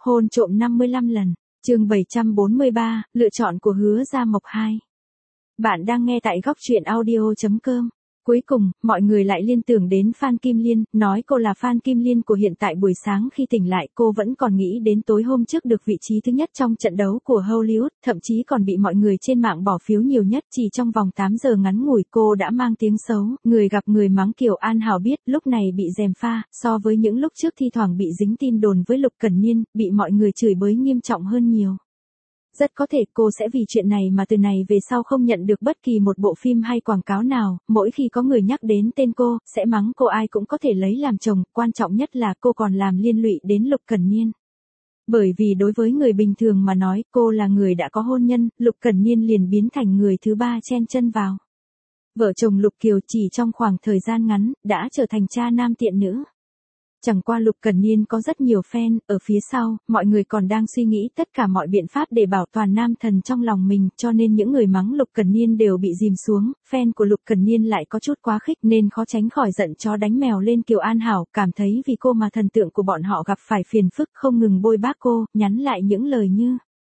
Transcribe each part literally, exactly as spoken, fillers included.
Hôn trộm năm mươi lăm lần. Chương bảy trăm bốn mươi ba, lựa chọn của Hứa Gia Mộc hai. Bạn đang nghe tại góc truyện audio chấm com. Cuối cùng, mọi người lại liên tưởng đến Phan Kim Liên, nói cô là Phan Kim Liên của hiện tại. Buổi sáng khi tỉnh lại cô vẫn còn nghĩ đến tối hôm trước được vị trí thứ nhất trong trận đấu của Hollywood, thậm chí còn bị mọi người trên mạng bỏ phiếu nhiều nhất. Chỉ trong vòng tám giờ ngắn ngủi cô đã mang tiếng xấu, người gặp người mắng. Kiều An Hảo biết lúc này bị gièm pha, so với những lúc trước thi thoảng bị dính tin đồn với Lục Cẩn Niên, bị mọi người chửi bới nghiêm trọng hơn nhiều. Rất có thể cô sẽ vì chuyện này mà từ này về sau không nhận được bất kỳ một bộ phim hay quảng cáo nào, mỗi khi có người nhắc đến tên cô, sẽ mắng cô ai cũng có thể lấy làm chồng, quan trọng nhất là cô còn làm liên lụy đến Lục Cẩn Niên. Bởi vì đối với người bình thường mà nói, cô là người đã có hôn nhân, Lục Cẩn Niên liền biến thành người thứ ba chen chân vào. Vợ chồng Lục Kiều chỉ trong khoảng thời gian ngắn, đã trở thành cha nam tiện nữ. Chẳng qua Lục Cẩn Niên có rất nhiều fan, ở phía sau, mọi người còn đang suy nghĩ tất cả mọi biện pháp để bảo toàn nam thần trong lòng mình, cho nên những người mắng Lục Cẩn Niên đều bị dìm xuống. Fan của Lục Cẩn Niên lại có chút quá khích nên khó tránh khỏi giận chó đánh mèo lên Kiều An Hảo, cảm thấy vì cô mà thần tượng của bọn họ gặp phải phiền phức, không ngừng bôi bác cô, nhắn lại những lời như: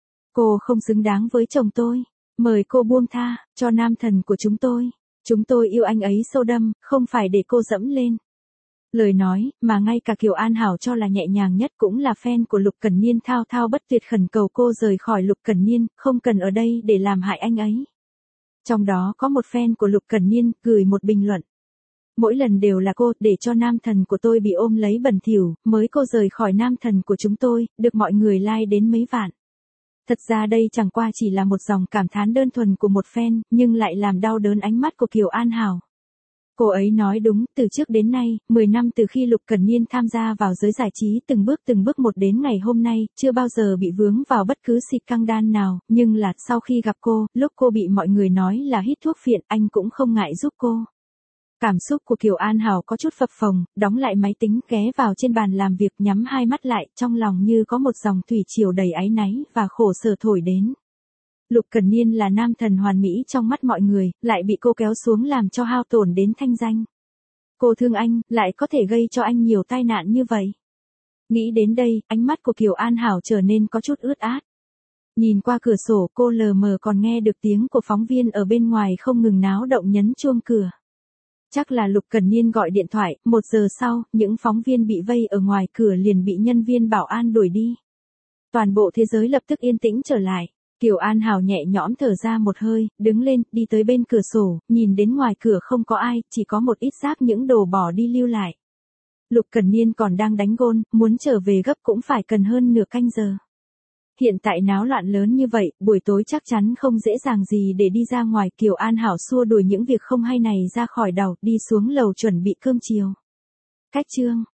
cô không xứng đáng với chồng tôi, mời cô buông tha cho nam thần của chúng tôi, chúng tôi yêu anh ấy sâu đậm, không phải để cô dẫm lên. Lời nói mà ngay cả Kiều An Hảo cho là nhẹ nhàng nhất cũng là fan của Lục Cẩn Niên thao thao bất tuyệt khẩn cầu cô rời khỏi Lục Cẩn Niên, không cần ở đây để làm hại anh ấy. Trong đó có một fan của Lục Cẩn Niên gửi một bình luận: mỗi lần đều là cô để cho nam thần của tôi bị ôm lấy bẩn thỉu, mới cô rời khỏi nam thần của chúng tôi, được mọi người like đến mấy vạn. Thật ra đây chẳng qua chỉ là một dòng cảm thán đơn thuần của một fan, nhưng lại làm đau đớn ánh mắt của Kiều An Hảo. Cô ấy nói đúng, từ trước đến nay, mười năm từ khi Lục Cẩn Niên tham gia vào giới giải trí từng bước từng bước một đến ngày hôm nay, chưa bao giờ bị vướng vào bất cứ xịt căng đan nào, nhưng là sau khi gặp cô, lúc cô bị mọi người nói là hít thuốc phiện, anh cũng không ngại giúp cô. Cảm xúc của Kiều An Hảo có chút phập phồng, đóng lại máy tính, ghé vào trên bàn làm việc, nhắm hai mắt lại, trong lòng như có một dòng thủy triều đầy áy náy và khổ sở thổi đến. Lục Cẩn Niên là nam thần hoàn mỹ trong mắt mọi người, lại bị cô kéo xuống làm cho hao tổn đến thanh danh. Cô thương anh, lại có thể gây cho anh nhiều tai nạn như vậy. Nghĩ đến đây, ánh mắt của Kiều An Hảo trở nên có chút ướt át. Nhìn qua cửa sổ, cô lờ mờ còn nghe được tiếng của phóng viên ở bên ngoài không ngừng náo động nhấn chuông cửa. Chắc là Lục Cẩn Niên gọi điện thoại. Một giờ sau, những phóng viên bị vây ở ngoài cửa liền bị nhân viên bảo an đuổi đi. Toàn bộ thế giới lập tức yên tĩnh trở lại. Kiều An Hảo nhẹ nhõm thở ra một hơi, đứng lên, đi tới bên cửa sổ, nhìn đến ngoài cửa không có ai, chỉ có một ít rác những đồ bỏ đi lưu lại. Lục Cẩn Niên còn đang đánh gôn, muốn trở về gấp cũng phải cần hơn nửa canh giờ. Hiện tại náo loạn lớn như vậy, buổi tối chắc chắn không dễ dàng gì để đi ra ngoài. Kiều An Hảo xua đuổi những việc không hay này ra khỏi đầu, đi xuống lầu chuẩn bị cơm chiều. Cách chương